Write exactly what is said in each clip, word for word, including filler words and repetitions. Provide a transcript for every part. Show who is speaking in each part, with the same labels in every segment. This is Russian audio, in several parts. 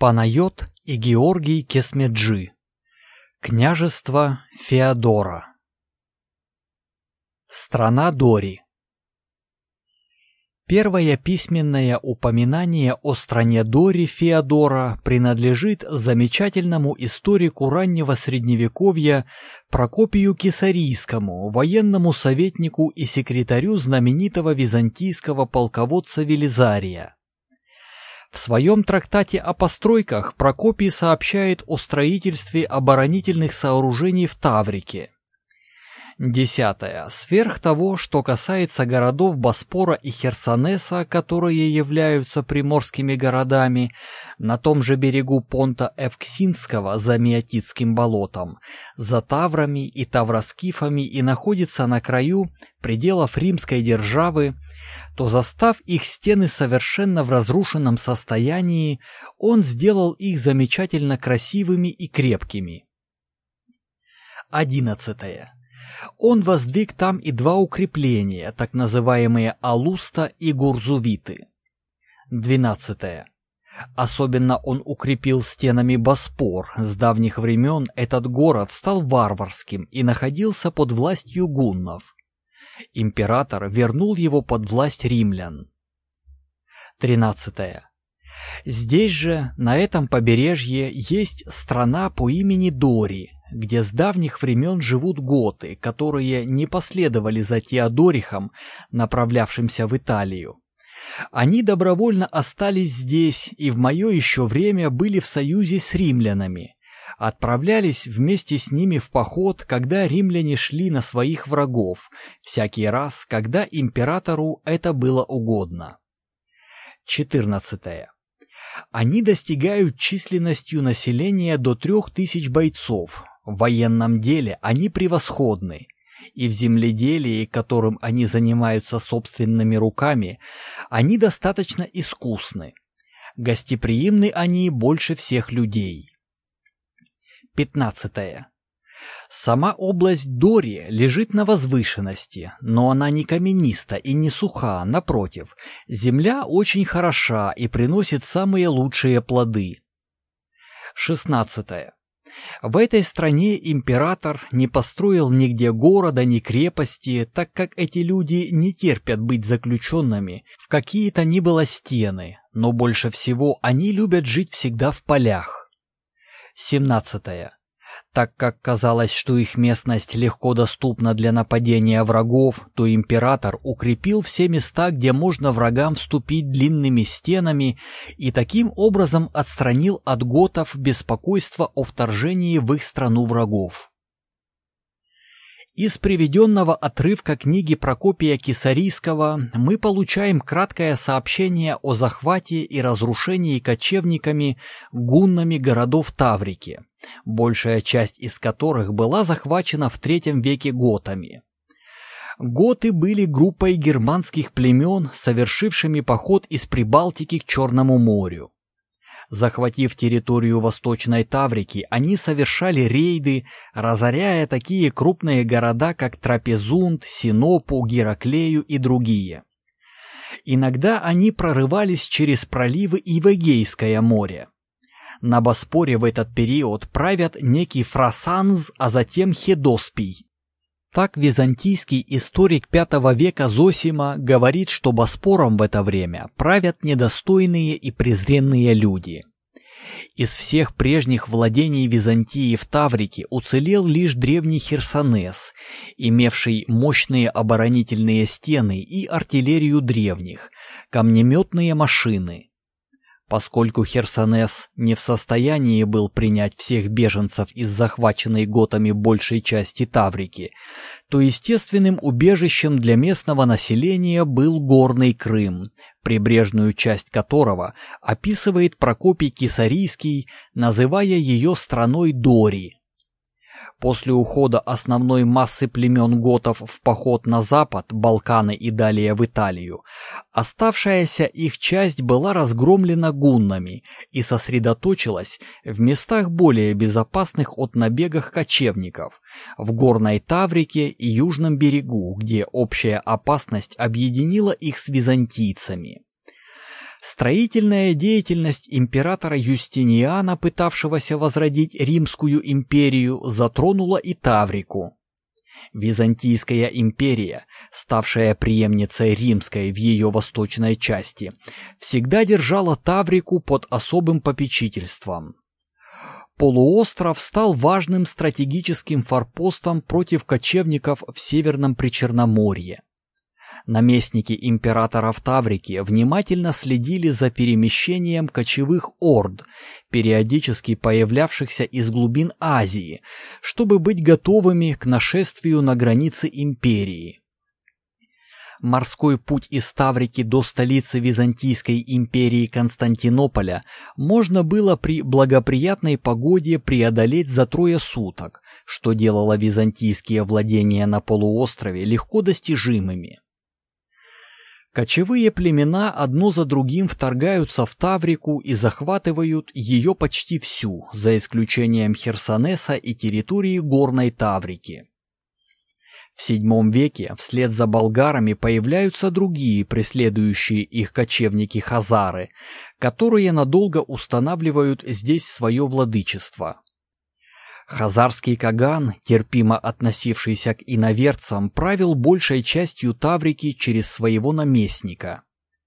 Speaker 1: Панайот и Георгий Кесмеджи. Княжество Феодора. Страна Дори. Первое письменное упоминание о стране Дори Феодора принадлежит замечательному историку раннего Средневековья Прокопию Кесарийскому, военному советнику и секретарю знаменитого византийского полководца Велизария. В своем трактате о постройках Прокопий сообщает о строительстве оборонительных сооружений в Таврике. Десятое. Сверх того, что касается городов Боспора и Херсонеса, которые являются приморскими городами, на том же берегу понта Эвксинского за Меотитским болотом, за Таврами и Тавроскифами и находится на краю пределов римской державы, то, застав их стены совершенно в разрушенном состоянии, он сделал их замечательно красивыми и крепкими. Одиннадцатое. Он воздвиг там и два укрепления, так называемые Алуста и Гурзувиты. Двенадцатое. Особенно он укрепил стенами Боспор. С давних времен этот город стал варварским и находился под властью гуннов. Император вернул его под власть римлян. Тринадцатое. Здесь же, на этом побережье, есть страна по имени Дори, где с давних времен живут готы, которые не последовали за Теодорихом, направлявшимся в Италию. Они добровольно остались здесь и в мое еще время были в союзе с римлянами, отправлялись вместе с ними в поход, когда римляне шли на своих врагов, всякий раз, когда императору это было угодно. Четырнадцатое. Они достигают численностью населения до трех тысяч бойцов. В военном деле они превосходны, и в земледелии, которым они занимаются собственными руками, они достаточно искусны. Гостеприимны они больше всех людей. Пятнадцатое. Сама область Дори лежит на возвышенности, но она не камениста и не суха, напротив, земля очень хороша и приносит самые лучшие плоды. Шестнадцатое. В этой стране император не построил нигде города, ни крепости, так как эти люди не терпят быть заключенными в какие-то ни было стены, но больше всего они любят жить всегда в полях. Семнадцатое. Так как казалось, что их местность легко доступна для нападения врагов, то император укрепил все места, где можно врагам вступить длинными стенами, и таким образом отстранил от готов беспокойство о вторжении в их страну врагов. Из приведенного отрывка книги Прокопия Кесарийского мы получаем краткое сообщение о захвате и разрушении кочевниками гуннами городов Таврики, большая часть из которых была захвачена в третьем веке готами. Готы были группой германских племен, совершившими поход из Прибалтики к Черному морю. Захватив территорию Восточной Таврики, они совершали рейды, разоряя такие крупные города, как Трапезунд, Синопу, Гераклею и другие. Иногда они прорывались через проливы и в Эгейское море. На Боспоре в этот период правят некий Фрасанз, а затем Хедоспий. Так византийский историк пятого века Зосима говорит, что Боспором в это время правят недостойные и презренные люди. Из всех прежних владений Византии в Таврике уцелел лишь древний Херсонес, имевший мощные оборонительные стены и артиллерию древних, камнеметные машины. Поскольку Херсонес не в состоянии был принять всех беженцев из захваченной готами большей части Таврики, то естественным убежищем для местного населения был горный Крым, прибрежную часть которого описывает Прокопий Кесарийский, называя ее страной Дори. После ухода основной массы племен готов в поход на запад, Балканы и далее в Италию, оставшаяся их часть была разгромлена гуннами и сосредоточилась в местах более безопасных от набегов кочевников, в Горной Таврике и Южном берегу, где общая опасность объединила их с византийцами. Строительная деятельность императора Юстиниана, пытавшегося возродить Римскую империю, затронула и Таврику. Византийская империя, ставшая преемницей Римской в ее восточной части, всегда держала Таврику под особым попечительством. Полуостров стал важным стратегическим форпостом против кочевников в Северном Причерноморье. Наместники императоров Таврики внимательно следили за перемещением кочевых орд, периодически появлявшихся из глубин Азии, чтобы быть готовыми к нашествию на границы империи. Морской путь из Таврики до столицы Византийской империи Константинополя можно было при благоприятной погоде преодолеть за трое суток, что делало византийские владения на полуострове легко достижимыми. Кочевые племена одно за другим вторгаются в Таврику и захватывают ее почти всю, за исключением Херсонеса и территории Горной Таврики. В седьмом веке вслед за болгарами появляются другие преследующие их кочевники-хазары, которые надолго устанавливают здесь свое владычество. Хазарский каган, терпимо относившийся к иноверцам, правил большей частью Таврики через своего наместника.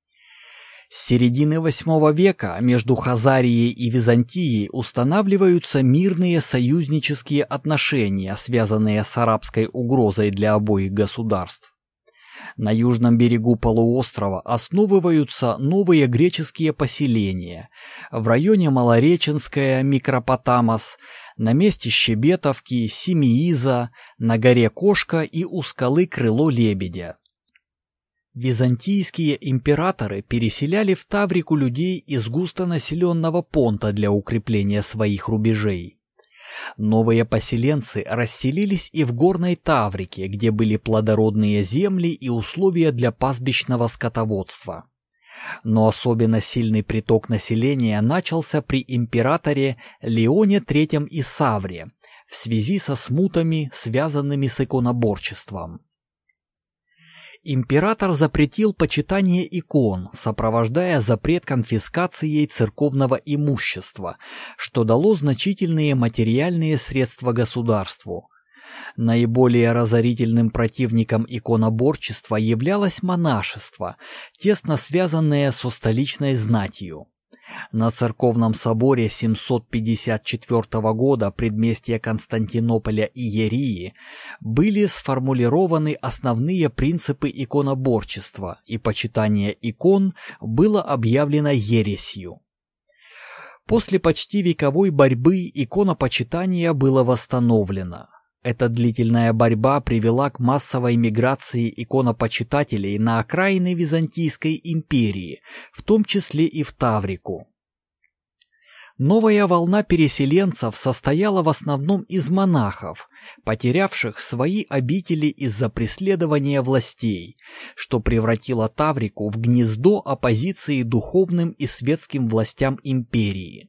Speaker 1: С середины восьмого века между Хазарией и Византией устанавливаются мирные союзнические отношения, связанные с арабской угрозой для обоих государств. На южном берегу полуострова основываются новые греческие поселения в районе Малореченская, Микропотамос, на месте Щебетовки, Семииза, на горе Кошка и у скалы Крыло Лебедя. Византийские императоры переселяли в Таврику людей из густонаселенного Понта для укрепления своих рубежей. Новые поселенцы расселились и в Горной Таврике, где были плодородные земли и условия для пастбищного скотоводства. Но особенно сильный приток населения начался при императоре Леоне третьем Исавре в связи со смутами, связанными с иконоборчеством. Император запретил почитание икон, сопровождая запрет конфискацией церковного имущества, что дало значительные материальные средства государству. Наиболее разорительным противником иконоборчества являлось монашество, тесно связанное со столичной знатью. На церковном соборе семьсот пятьдесят четвёртого года предместья Константинополя и Иерии были сформулированы основные принципы иконоборчества, и почитание икон было объявлено ересью. После почти вековой борьбы иконопочитание было восстановлено. Эта длительная борьба привела к массовой миграции иконопочитателей на окраины Византийской империи, в том числе и в Таврику. Новая волна переселенцев состояла в основном из монахов, потерявших свои обители из-за преследования властей, что превратило Таврику в гнездо оппозиции духовным и светским властям империи.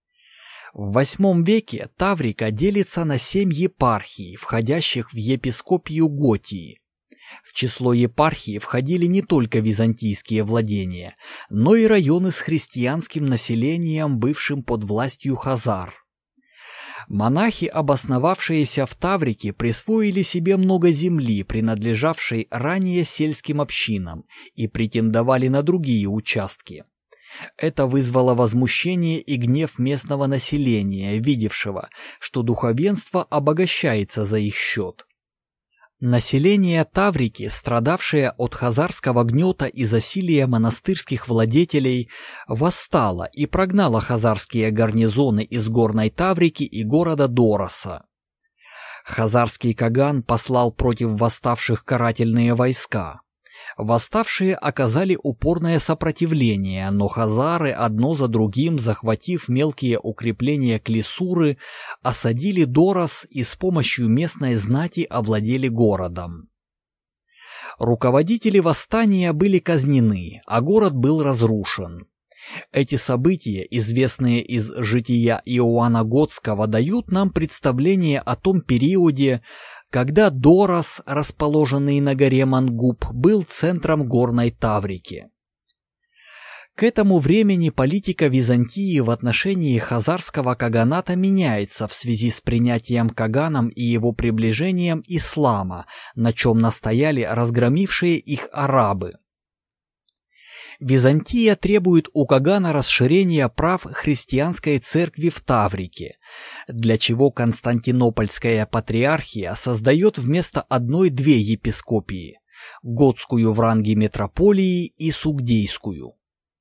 Speaker 1: В восьмом веке Таврика делится на семь епархий, входящих в епископию Готии. В число епархий входили не только византийские владения, но и районы с христианским населением, бывшим под властью хазар. Монахи, обосновавшиеся в Таврике, присвоили себе много земли, принадлежавшей ранее сельским общинам, и претендовали на другие участки. Это вызвало возмущение и гнев местного населения, видевшего, что духовенство обогащается за их счет. Население Таврики, страдавшее от хазарского гнета и засилия монастырских владетелей, восстало и прогнало хазарские гарнизоны из Горной Таврики и города Дороса. Хазарский каган послал против восставших карательные войска. Восставшие оказали упорное сопротивление, но хазары, одно за другим, захватив мелкие укрепления Клисуры, осадили Дорос и с помощью местной знати овладели городом. Руководители восстания были казнены, а город был разрушен. Эти события, известные из жития Иоанна Готского, дают нам представление о том периоде, когда Дорос, расположенный на горе Мангуб, был центром Горной Таврики. К этому времени политика Византии в отношении хазарского каганата меняется в связи с принятием Каганом и его приближением ислама, на чем настояли разгромившие их арабы. Византия требует у Кагана расширения прав христианской церкви в Таврике, для чего Константинопольская патриархия создает вместо одной две епископии – готскую в ранге метрополии и сугдейскую.